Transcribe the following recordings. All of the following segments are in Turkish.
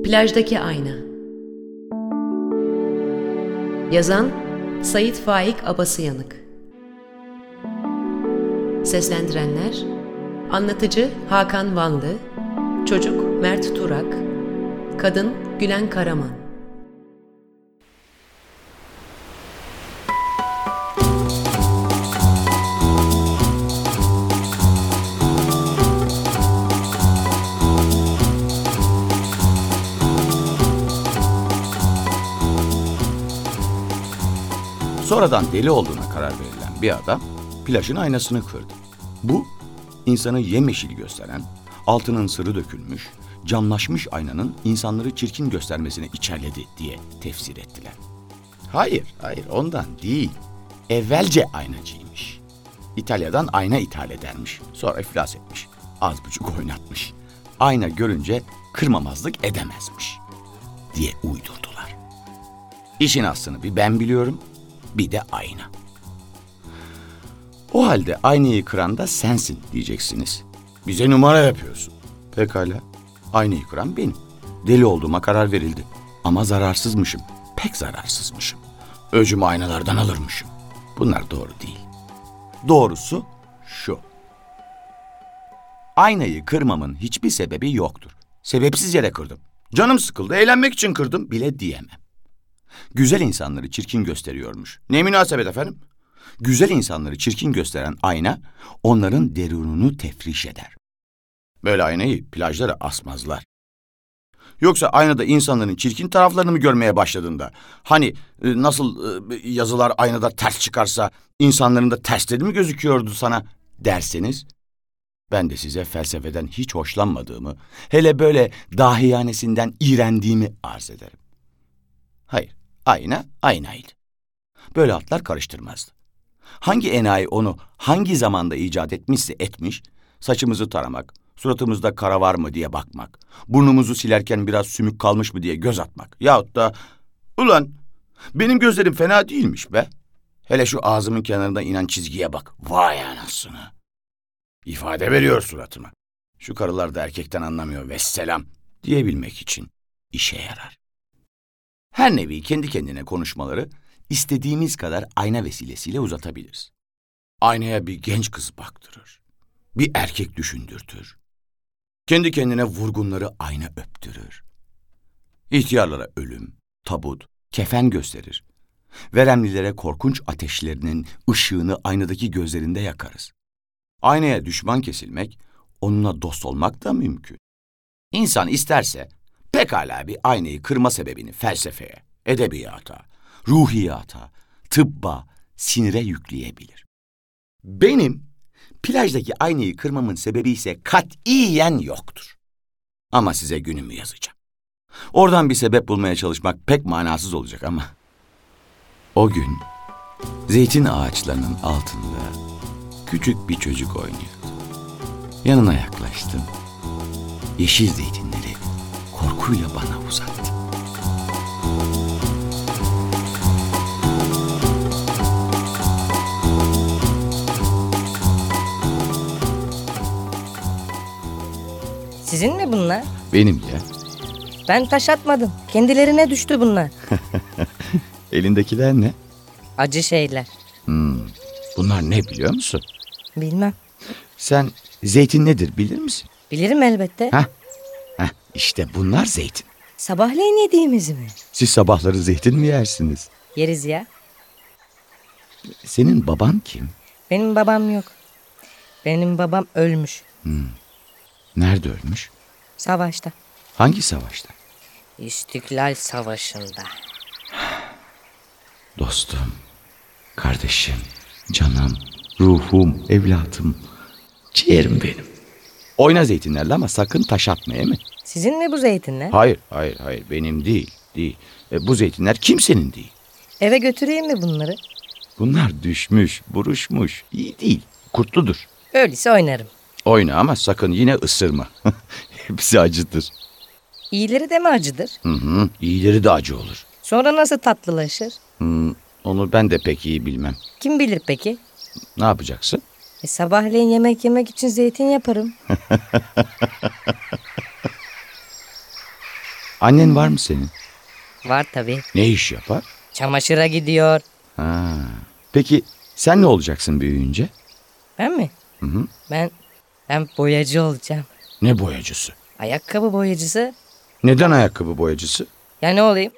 Plajdaki Ayna. Yazan Sait Faik Abasıyanık. Seslendirenler: Anlatıcı Hakan Vanlı, Çocuk Mert Turak, Kadın Gülen Karaman. Sonradan deli olduğuna karar verilen bir adam plajın aynasını kırdı. Bu, insanı yemyeşil gösteren, altının sırrı dökülmüş, camlaşmış aynanın insanları çirkin göstermesine içerledi diye tefsir ettiler. Hayır ondan değil. Evvelce aynacıymış. İtalya'dan ayna ithal edermiş. Sonra iflas etmiş. Az buçuk oynatmış. Ayna görünce kırmamazlık edemezmiş diye uydurdular. İşin aslını bir ben biliyorum, bir de ayna. O halde aynayı kıran da sensin diyeceksiniz. Bize numara yapıyorsun. Pekala. Aynayı kıran benim. Deli olduğuma karar verildi. Ama zararsızmışım. Pek zararsızmışım. Öcümü aynalardan alırmışım. Bunlar doğru değil. Doğrusu şu. Aynayı kırmamın hiçbir sebebi yoktur. Sebepsiz yere kırdım. Canım sıkıldı, eğlenmek için kırdım bile diyemem. Güzel insanları çirkin gösteriyormuş. Ne münasebet efendim? Güzel insanları çirkin gösteren ayna, onların derununu tefriş eder. Böyle aynayı plajlara asmazlar. Yoksa aynada insanların çirkin taraflarını mı görmeye başladığında, hani nasıl yazılar aynada ters çıkarsa, insanların da tersleri mi gözüküyordu sana derseniz, ben de size felsefeden hiç hoşlanmadığımı, hele böyle dahiyanesinden iğrendiğimi arz ederim. Hayır, ayna aynaydı. Böyle atlar karıştırmazdı. Hangi enayi onu hangi zamanda icat etmişse etmiş, saçımızı taramak, suratımızda kara var mı diye bakmak, burnumuzu silerken biraz sümük kalmış mı diye göz atmak, yahut da ulan benim gözlerim fena değilmiş be, hele şu ağzımın kenarında inen çizgiye bak, vay anasını, ifade veriyor suratıma, şu karılar da erkekten anlamıyor vesselam diyebilmek için işe yarar. Her nevi kendi kendine konuşmaları istediğimiz kadar ayna vesilesiyle uzatabiliriz. Aynaya bir genç kız baktırır, bir erkek düşündürtür. Kendi kendine vurgunları ayna öptürür. İhtiyarlara ölüm, tabut, kefen gösterir. Veremlilere korkunç ateşlerinin ışığını aynadaki gözlerinde yakarız. Aynaya düşman kesilmek, onunla dost olmak da mümkün. İnsan isterse pekala bir aynayı kırma sebebini felsefeye, edebiyata, ruhiyata, tıbba, sinire yükleyebilir. Benim plajdaki aynayı kırmamın sebebi ise katiyen yoktur. Ama size günümü yazacağım. Oradan bir sebep bulmaya çalışmak pek manasız olacak ama. O gün zeytin ağaçlarının altında küçük bir çocuk oynuyordu. Yanına yaklaştım. Yeşil zeytinleri korkuyla bana uzattı. Sizin mi bunlar? Benim ya. Ben taş atmadım. Kendilerine düştü bunlar. Elindekiler ne? Acı şeyler. Bunlar ne biliyor musun? Bilmem. Sen zeytin nedir bilir misin? Bilirim elbette. İşte bunlar zeytin. Sabahleyin yediğimiz mi? Siz sabahları zeytin mi yersiniz? Yeriz ya. Senin baban kim? Benim babam yok. Benim babam ölmüş. Nerede ölmüş? Savaşta. Hangi savaşta? İstiklal Savaşı'nda. Dostum, kardeşim, canım, ruhum, evladım, ciğerim benim. Oyna zeytinlerle ama sakın taş atma, değil mi? Sizin mi bu zeytinler? Hayır, benim değil. Bu zeytinler kimsenin değil. Eve götüreyim mi bunları? Bunlar düşmüş, buruşmuş, iyi değil, kurtludur. Öyleyse oynarım. Oyna ama sakın yine ısırma. Hepsi acıdır. İyileri de mi acıdır? İyileri de acı olur. Sonra nasıl tatlılaşır? Onu ben de pek iyi bilmem. Kim bilir peki? Ne yapacaksın? Sabahleyin yemek yemek için zeytin yaparım. Annen var mı senin? Var tabii. Ne iş yapar? Çamaşıra gidiyor. Ha. Peki sen ne olacaksın büyüyünce? Ben mi? Hı. Ben boyacı olacağım. Ne boyacısı? Ayakkabı boyacısı. Neden ayakkabı boyacısı? Ya ne olayım?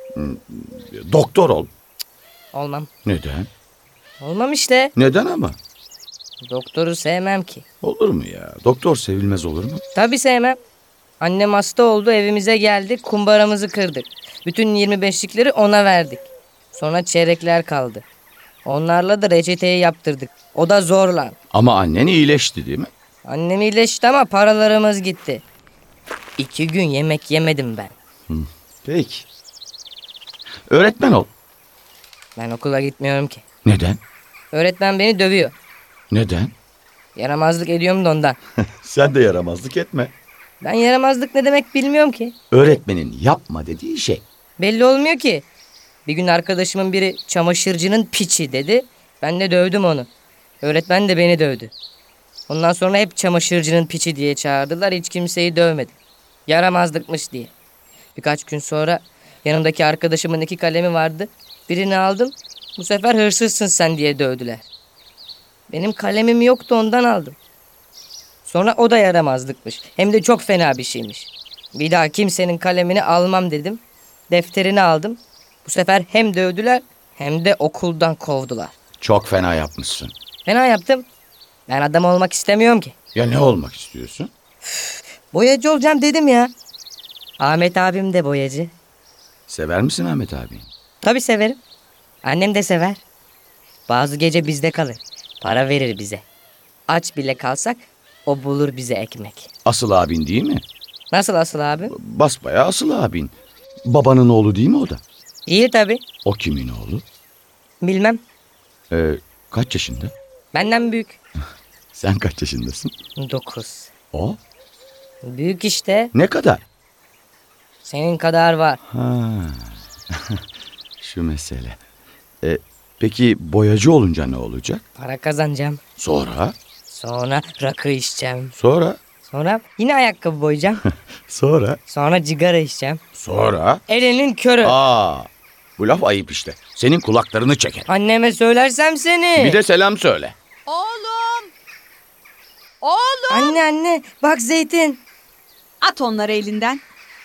Doktor ol. Olmam. Neden? Olmam işte. Neden ama? Doktoru sevmem ki. Olur mu ya? Doktor sevilmez olur mu? Tabii sevmem. Annem hasta oldu, evimize geldik, kumbaramızı kırdık. Bütün 25'likleri ona verdik. Sonra çeyrekler kaldı. Onlarla da reçeteyi yaptırdık. O da zorla. Ama annen iyileşti değil mi? Annem iyileşti ama paralarımız gitti. 2 gün yemek yemedim ben. Peki. Öğretmen ol. Ben okula gitmiyorum ki. Neden? Öğretmen beni dövüyor. Neden? Yaramazlık ediyorum da ondan. Sen de yaramazlık etme. Ben yaramazlık ne demek bilmiyorum ki. Öğretmenin yapma dediği şey. Belli olmuyor ki. Bir gün arkadaşımın biri çamaşırcının piçi dedi. Ben de dövdüm onu. Öğretmen de beni dövdü. Ondan sonra hep çamaşırcının piçi diye çağırdılar. Hiç kimseyi dövmedim. Yaramazlıkmış diye. Birkaç gün sonra yanımdaki arkadaşımın 2 kalemi vardı. Birini aldım. Bu sefer hırsızsın sen diye dövdüler. Benim kalemim yoktu, ondan aldım. Sonra o da yaramazlıkmış. Hem de çok fena bir şeymiş. Bir daha kimsenin kalemini almam dedim. Defterini aldım. Bu sefer hem dövdüler hem de okuldan kovdular. Çok fena yapmışsın. Fena yaptım. Ben adam olmak istemiyorum ki. Ya ne olmak istiyorsun? Boyacı olacağım dedim ya. Ahmet abim de boyacı. Sever misin Ahmet abi? Tabii severim. Annem de sever. Bazı gece bizde kalır. Para verir bize. Aç bile kalsak o bulur bize ekmek. Asıl abin değil mi? Nasıl asıl abi? Basbayağı asıl abin. Babanın oğlu değil mi o da? İyi tabii. O kimin oğlu? Bilmem. Kaç yaşında? Benden büyük. Sen kaç yaşındasın? 9. O? Büyük işte. Ne kadar? Senin kadar var. Ha. Şu mesele. Peki boyacı olunca ne olacak? Para kazanacağım. Sonra? Sonra rakı içeceğim. Sonra? Sonra yine ayakkabı boyayacağım. Sonra? Sonra cigara içeceğim. Sonra? Elinin körü. Bu laf ayıp işte. Senin kulaklarını çeker. Anneme söylersem seni. Bir de selam söyle. Oğlum! Oğlum! Anne bak zeytin. At onları elinden.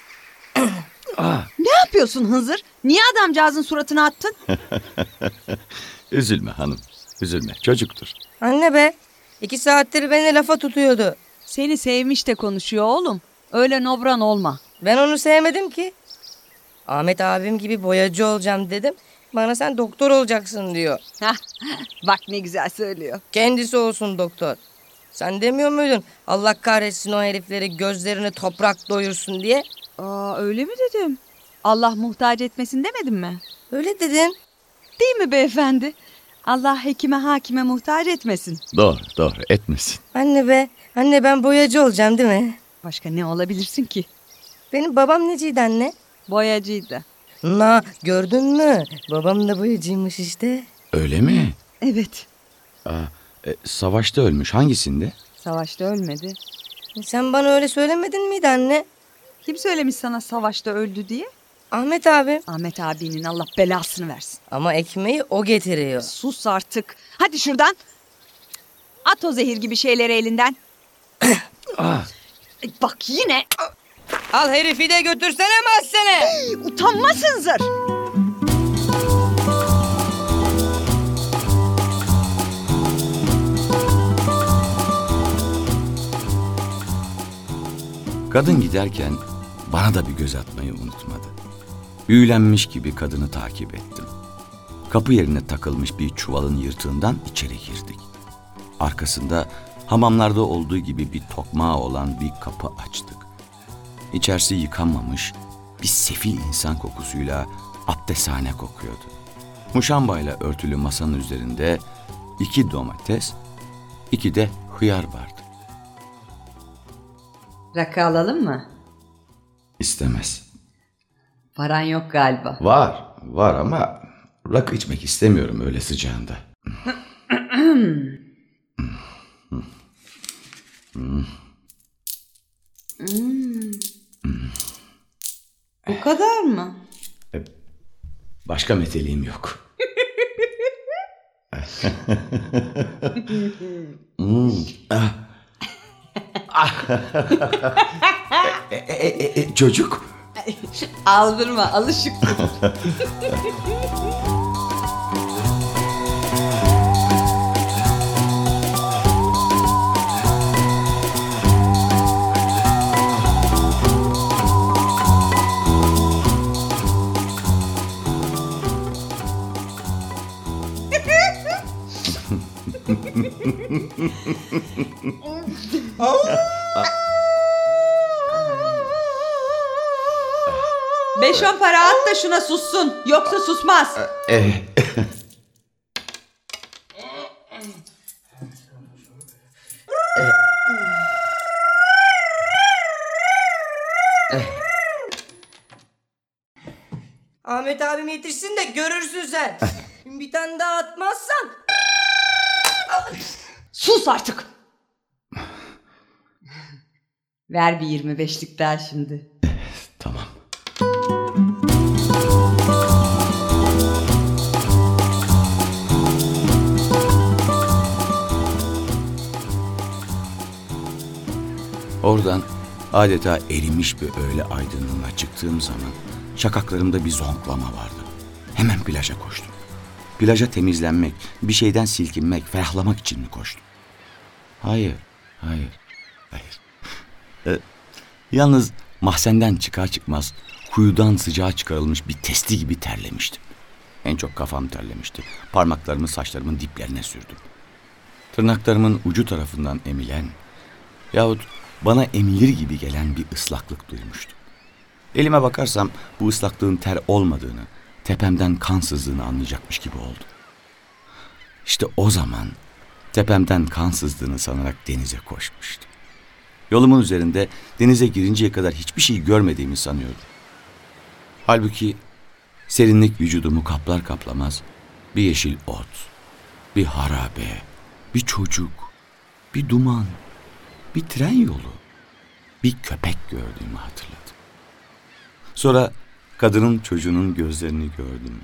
Ne yapıyorsun Hınzır? Niye adamcağızın suratına attın? Üzülme hanım. Üzülme. Çocuktur. Anne be. 2 saattir beni lafa tutuyordu. Seni sevmiş de konuşuyor oğlum. Öyle nobran olma. Ben onu sevmedim ki. Ahmet abim gibi boyacı olacağım dedim. Bana sen doktor olacaksın diyor. Hah, bak ne güzel söylüyor. Kendisi olsun doktor. Sen demiyor muydun? Allah kahretsin o herifleri, gözlerini toprak doyursun diye. Öyle mi dedim? Allah muhtaç etmesin demedim mi? Öyle dedin. Değil mi beyefendi? Allah hekime hakime muhtaç etmesin. Doğru etmesin. Anne be. Anne ben boyacı olacağım değil mi? Başka ne olabilirsin ki? Benim babam neciydi anne? Boyacıydı. Gördün mü? Babam da boyacıymış işte. Öyle mi? Evet. Savaşta ölmüş. Hangisinde? Savaşta ölmedi. Sen bana öyle söylemedin miydi anne? Kim söylemiş sana savaşta öldü diye? Ahmet abi. Ahmet abinin Allah belasını versin. Ama ekmeği o getiriyor. Sus artık. Hadi şuradan. At o zehir gibi şeyleri elinden. Bak yine. Al herifi de götürsene mahzene. Utanmasın zır. Kadın giderken bana da bir göz atmayı unutmadı. Büyülenmiş gibi kadını takip ettim. Kapı yerine takılmış bir çuvalın yırtığından içeri girdik. Arkasında hamamlarda olduğu gibi bir tokmağı olan bir kapı açtık. İçerisi yıkanmamış, bir sefil insan kokusuyla abdesthane kokuyordu. Muşambayla örtülü masanın üzerinde 2 domates, 2 de hıyar vardı. Rakı alalım mı? İstemez. Paran yok galiba. Var ama rakı içmek istemiyorum öyle sıcağında. Bu kadar mı? Başka meteliğim yok. Çocuk. Aldırma, alışık. Beş on para at da şuna sussun. Yoksa susmaz. Ahmet abim yetişsin de görürsün sen. Bir tane daha atmazsan. Sus artık. Ver bir 25'lik daha şimdi. Tamam. Oradan adeta erimiş bir öğle aydınlığına çıktığım zaman şakaklarımda bir zonklama vardı. Hemen plaja koştum. Plaja temizlenmek, bir şeyden silkinmek, ferahlamak için mi koştum? Hayır. Yalnız mahzenden çıkar çıkmaz kuyudan sıcağa çıkarılmış bir testi gibi terlemiştim. En çok kafam terlemişti. Parmaklarımı saçlarımın diplerine sürdüm. Tırnaklarımın ucu tarafından emilen yahut bana emilir gibi gelen bir ıslaklık duymuştum. Elime bakarsam bu ıslaklığın ter olmadığını, tepemden kan sızdığını anlayacakmış gibi oldum. İşte o zaman tepemden kan sızdığını sanarak denize koşmuştum. Yolumun üzerinde denize girinceye kadar hiçbir şey görmediğimi sanıyordum. Halbuki serinlik vücudumu kaplar kaplamaz bir yeşil ot, bir harabe, bir çocuk, bir duman, bir tren yolu, bir köpek gördüğümü hatırladım. Sonra kadının çocuğunun gözlerini gördüm.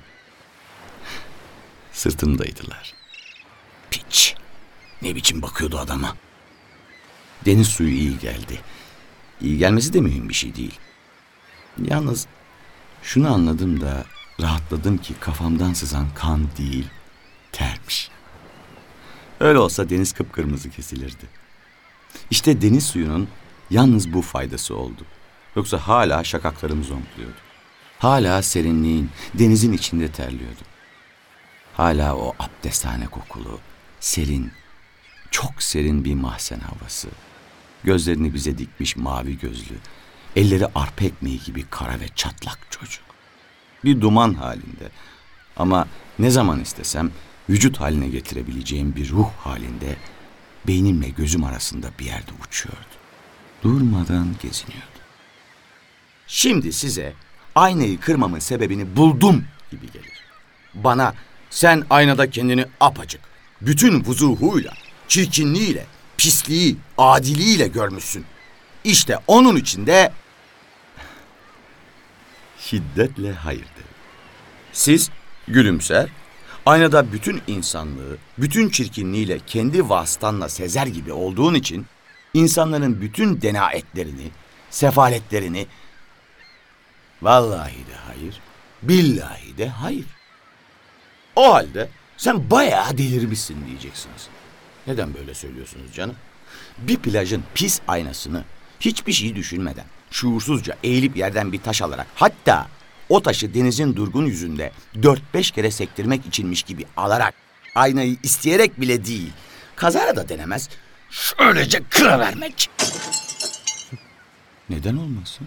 Sırtımdaydılar. Piç! Ne biçim bakıyordu adama? Deniz suyu iyi geldi. İyi gelmesi de mühim bir şey değil. Yalnız şunu anladım da rahatladım ki kafamdan sızan kan değil, termiş. Öyle olsa deniz kıpkırmızı kesilirdi. İşte deniz suyunun yalnız bu faydası oldu. Yoksa hala şakaklarım zonkluyordu. Hala serinliğin, denizin içinde terliyordum. Hala o abdesthane kokulu, serin, çok serin bir mahzen havası. Gözlerini bize dikmiş mavi gözlü, elleri arpa ekmeği gibi kara ve çatlak çocuk. Bir duman halinde ama ne zaman istesem vücut haline getirebileceğim bir ruh halinde beynimle gözüm arasında bir yerde uçuyordu. Durmadan geziniyordu. Şimdi size aynayı kırmamın sebebini buldum gibi gelir. Bana sen aynada kendini apacık, bütün vuzuhuyla, çirkinliğiyle, pisliği, adiliğiyle görmüşsün. İşte onun için de şiddetle hayır derim. Siz gülümser, aynada bütün insanlığı, bütün çirkinliğiyle kendi vasıtanla sezer gibi olduğun için insanların bütün denaetlerini, sefaletlerini vallahi de hayır, billahi de hayır. O halde sen bayağı delirmişsin diyeceksiniz. Neden böyle söylüyorsunuz canım? Bir plajın pis aynasını hiçbir şey düşünmeden, şuursuzca eğilip yerden bir taş alarak, hatta o taşı denizin durgun yüzünde 4-5 kere sektirmek içinmiş gibi alarak, aynayı isteyerek bile değil, kazara da denemez, şöylece kıravermek. Neden olmasın?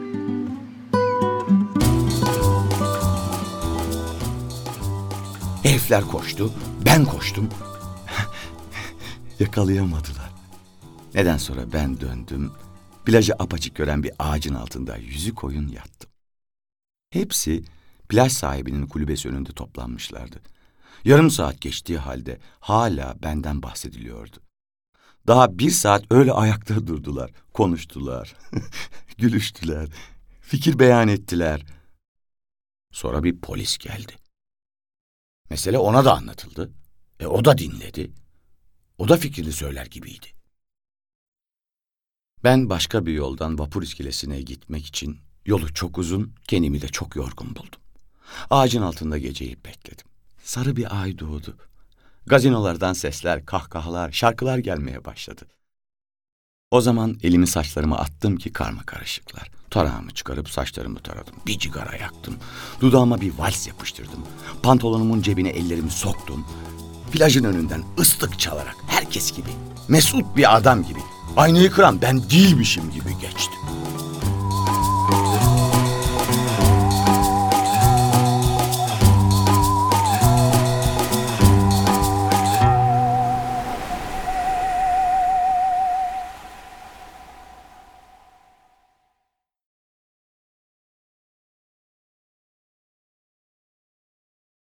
Herifler koştu, ben koştum. Yakalayamadılar. Neden sonra ben döndüm, plajı apaçık gören bir ağacın altında yüzü koyun yattım. Hepsi plaj sahibinin kulübesi önünde toplanmışlardı. Yarım saat geçtiği halde hala benden bahsediliyordu. Daha 1 saat öyle ayakta durdular, konuştular, gülüştüler, Fikir beyan ettiler. Sonra bir polis geldi. Mesele ona da anlatıldı. O da dinledi. O da fikrini söyler gibiydi. Ben başka bir yoldan vapur iskelesine gitmek için yolu çok uzun, kendimi de çok yorgun buldum. Ağacın altında geceyi bekledim. Sarı bir ay doğdu. Gazinolardan sesler, kahkahalar, şarkılar gelmeye başladı. O zaman elimi saçlarıma attım ki karmakarışıklar. Tarağımı çıkarıp saçlarımı taradım. Bir cigara yaktım. Dudağıma bir vals yapıştırdım. Pantolonumun cebine ellerimi soktum. Plajın önünden ıslık çalarak herkes gibi, mesut bir adam gibi, aynayı kıran ben değilmişim gibi geçtim.